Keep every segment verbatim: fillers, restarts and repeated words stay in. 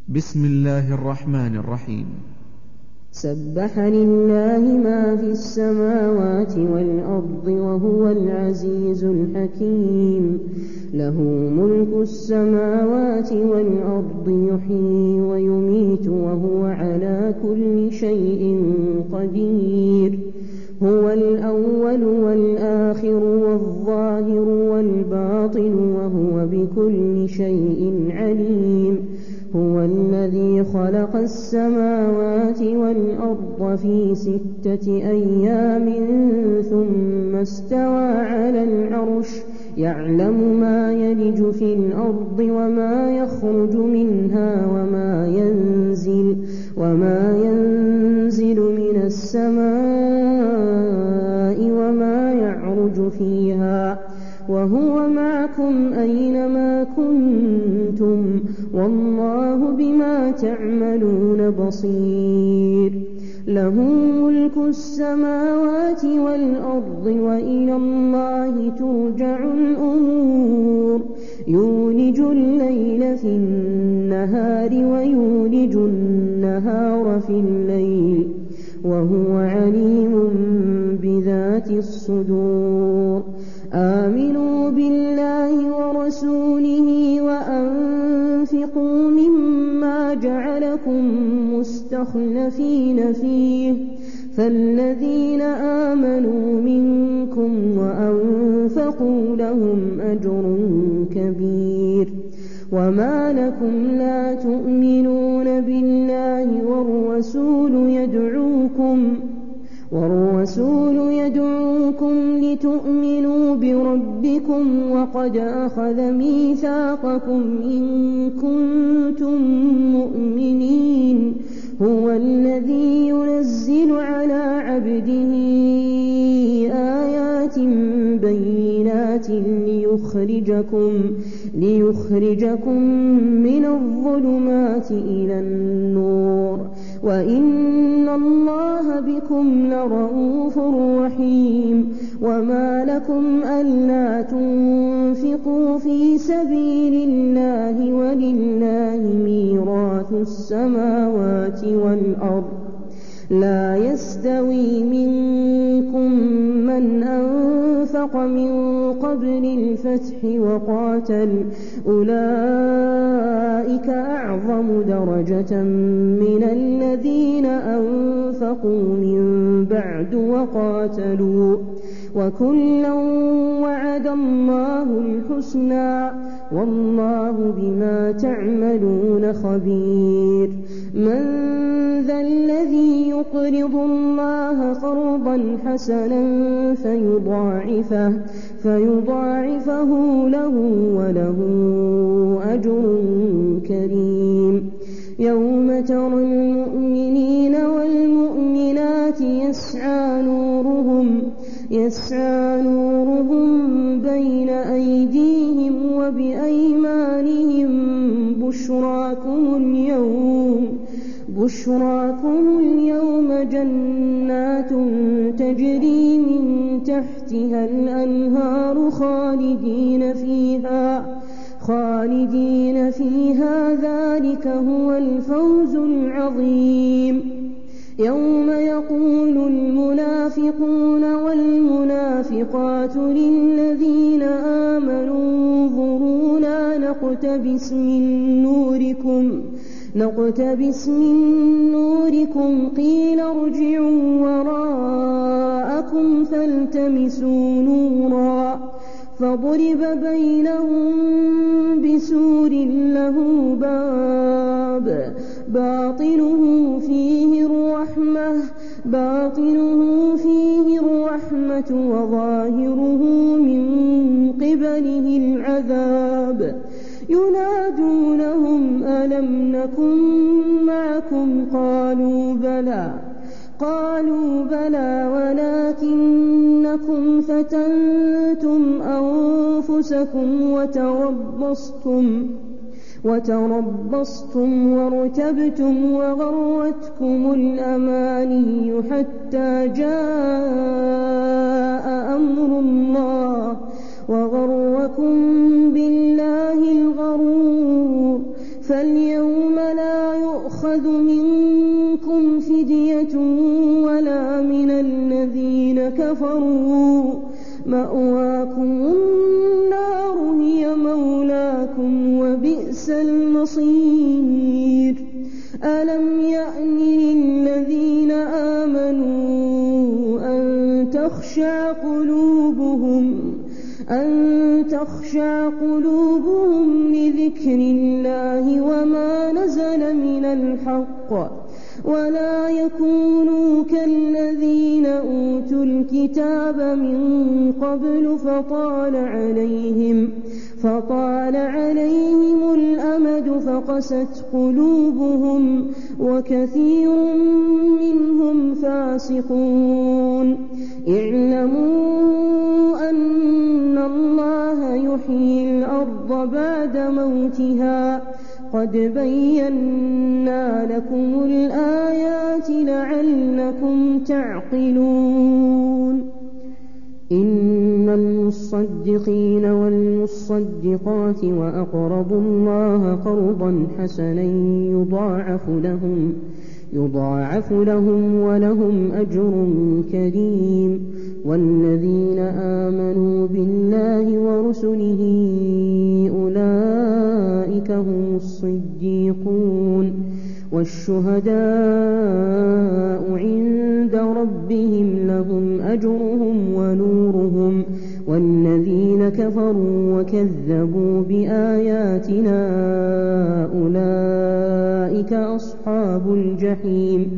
بسم الله الرحمن الرحيم. سبح لله ما في السماوات والأرض وهو العزيز الحكيم. له ملك السماوات والأرض يحيي ويميت وهو على كل شيء قدير. هو الأول والآخر والظاهر والباطن وهو بكل شيء عليم. هو الذي خلق السماوات والأرض في ستة أيام ثم استوى على العرش يعلم ما يلج في الأرض وما يخرج منها وما ينزل, وما ينزل من السماء وما يعرج فيها وهو معكم أينما كنتم والله بما تعملون بصير. له ملك السماوات والأرض وإلى الله ترجع الأمور. يولج الليل في النهار ويولج النهار في الليل وهو عليم بذات الصدور. آمنوا بالله ورسوله وأنفقوا مما جعلكم مستخلفين فيه فالذين آمنوا منكم وأنفقوا لهم أجر كبير. وما لكم لا تؤمنون بالله والرسول يدعوكم والرسول يدعوكم لتؤمنوا بربكم وقد أخذ ميثاقكم إن كنتم مؤمنين. هو الذي ينزل على عبده آيات بينات ليخرجكم, ليخرجكم من الظلمات إلى النور وإن الله بكم لرءوف رحيم. وما لكم ألا تنفقوا في سبيل الله ولله ميراث السماوات والأرض. لا يستوي منكم من أنفق من قبل الفتح وقاتل أولئك أعظم درجة من الذين أنفقوا من بعد وقاتلوا وكلا وعد الله الحسنى والله بما تعملون خبير. من ذا الذي يقرض الله قرضا حسنا فيضاعفه, فيضاعفه له وله أجر كريم. يوم ترى المؤمنين والمؤمنات يسعى نورهم, يسعى نورهم بين أيديهم وبأيمانهم بشراكم اليوم, بشراكم اليوم جنات تجري من تحتها الأنهار خالدين فيها, خالدين فيها ذلك هو الفوز العظيم. يوم يقول المنافقون والمنافقات للذين آمنوا انظرونا نقتبس من نوركم, نقتبس من نوركم قيل ارجعوا وراءكم فالتمسوا نورا فضرب بينهم بسور له باب باطنه فيه الرحمة, باطنه فيه الرحمة وظاهره من قبله العذاب. ينادونهم ألم نكن معكم قالوا بلى, قالوا بلى ولكنكم فتنتم أنفسكم وتربصتم وتربصتم وارتبتم وغرتكم الأماني حتى جاء أمر الله وغركم بالله الغرور. فاليوم لا يؤخذ منكم فدية ولا من الذين كفروا مأواكم النار هي مولاكم وبئس المصير ألم يأن للذين آمنوا أن تخشع قلوبهم أن تخشع قلوبهم لذكر الله وما نزل من الحق ولا يكونوا كالذين أوتوا الكتاب من قبل فطال عليهم فطال عليهم الأمد فقست قلوبهم وكثير منهم فاسقون اعلموا أن الله يحيي الأرض بعد موتها قد بينا لكم الآيات لعلكم تعقلون إن المصدقين والمصدقات وأقرضوا الله قرضا حسنا يضاعف لهم يضاعف لهم ولهم أجر كريم والذين آمنوا بالله ورسله أولئك هم الصديقون والشهداء عند ربهم لهم أجرهم ونورهم والذين كفروا وكذبوا بآياتنا أولئك أصحاب الجحيم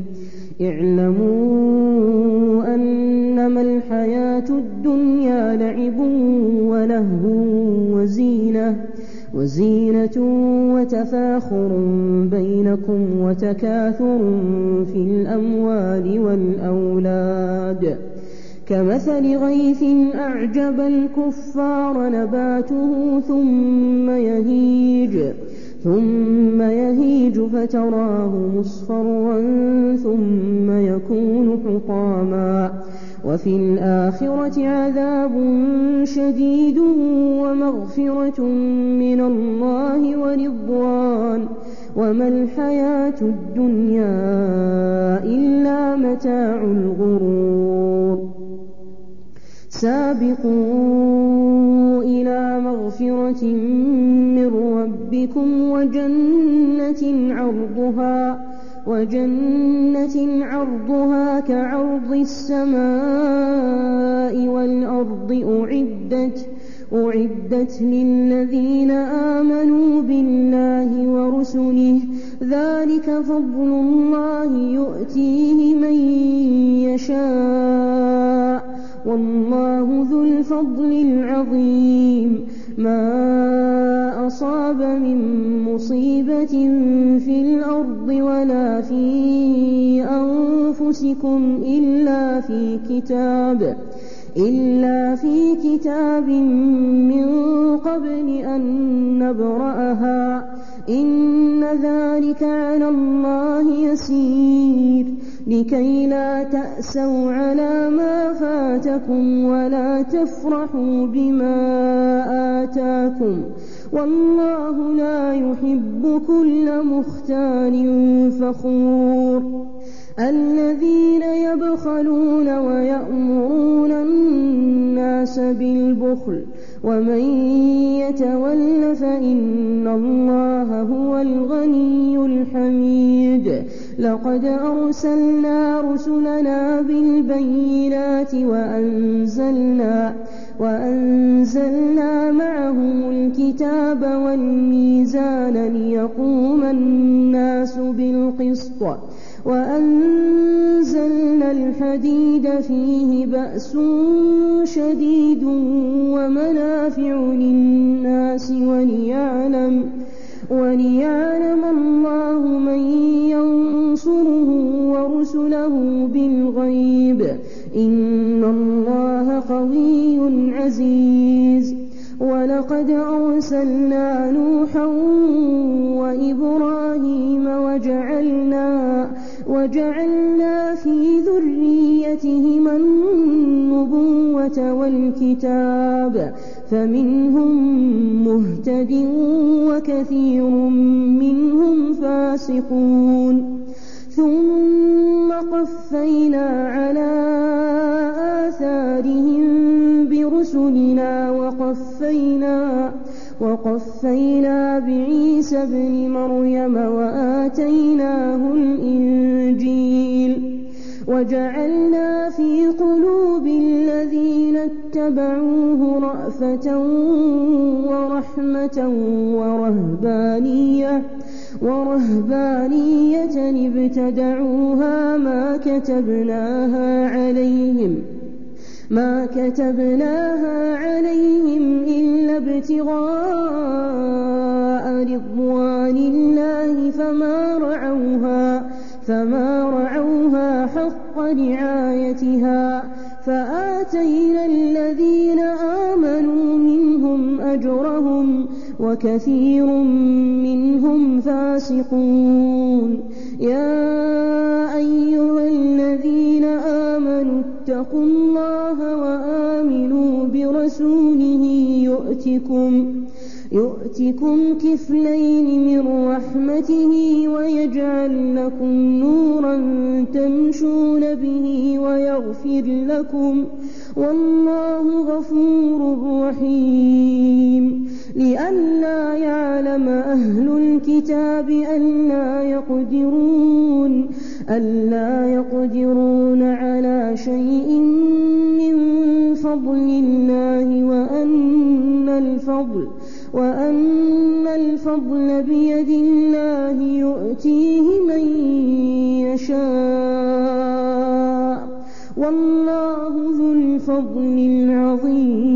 اعلموا أنما الحياة الدنيا لعب ولهو وزينة وزينة وتفاخر بينكم وتكاثر في الأموال والأولاد كمثل غيث أعجب الكفار نباته ثم يهيج ثم يهيج فتراه مصفرا ثم يكون حطاما وفي الآخرة عذاب شديد ومغفرة من الله ورضوان وما الحياة الدنيا إلا متاع الغرور سابقوا إلى مغفرة من ربكم وجنة عرضها وجنة عرضها كعرض السماء والأرض أعدت أعدت للذين آمنوا بالله ورسله ذلك فضل الله يؤتيه من يشاء والله ذو الفضل العظيم ما أصاب من مصيبة في الأرض ولا في أنفسكم إلا في كتاب إلا في كتاب من قبل أن نبرأها إن ذلك على الله يسير لكي لا تأسوا على ما فاتكم ولا تفرحوا بما آتاكم والله لا يحب كل مختال فخور الذين يبخلون ويأمرون الناس بالبخل ومن يتول فإن الله هو الغني الحميد لقد أرسلنا رسلنا بالبينات وأنزلنا وأنزلنا معهم الكتاب والميزان ليقوم الناس بالقسط وأنزلنا الحديد فيه بأس شديد ومنافع للناس وليعلم وليعلم الله من ينصره ورسله بالغيب إن الله قوي عزيز ولقد أرسلنا نوحا وإبراهيم وجعلنا وجعلنا في ذريتهما النبوة والكتاب فمنهم مهتد وكثير منهم فاسقون ثم قفينا على آثارهم برسلنا وقفينا وقفينا بعيسى ابن مريم وآتيناه الإنجيل وجعلنا في قلوب الذين اتبعوه رأفة ورحمة ورهبانية ورهبانية ابتدعوها ما كتبناها عليهم ما كتبناها عليهم إلا ابتغاء رضوان الله فما رعوها فما رعوها حق رعايتها فآتينا الذين آمنوا منهم أجرهم وكثير منهم فاسقون يا أيها الذين آمنوا اتقوا الله وآمنوا برسوله يؤتكم يؤتكم كفلين من رحمته ويجعل لكم نورا تمشون به ويغفر لكم والله غفور رحيم لئلا يعلم أهل الكتاب ألا يقدرون ألا يقدرون على شيء من فضل الله وأن الفضل وأن الفضل بيد الله يؤتيه من يشاء والله ذو الفضل العظيم.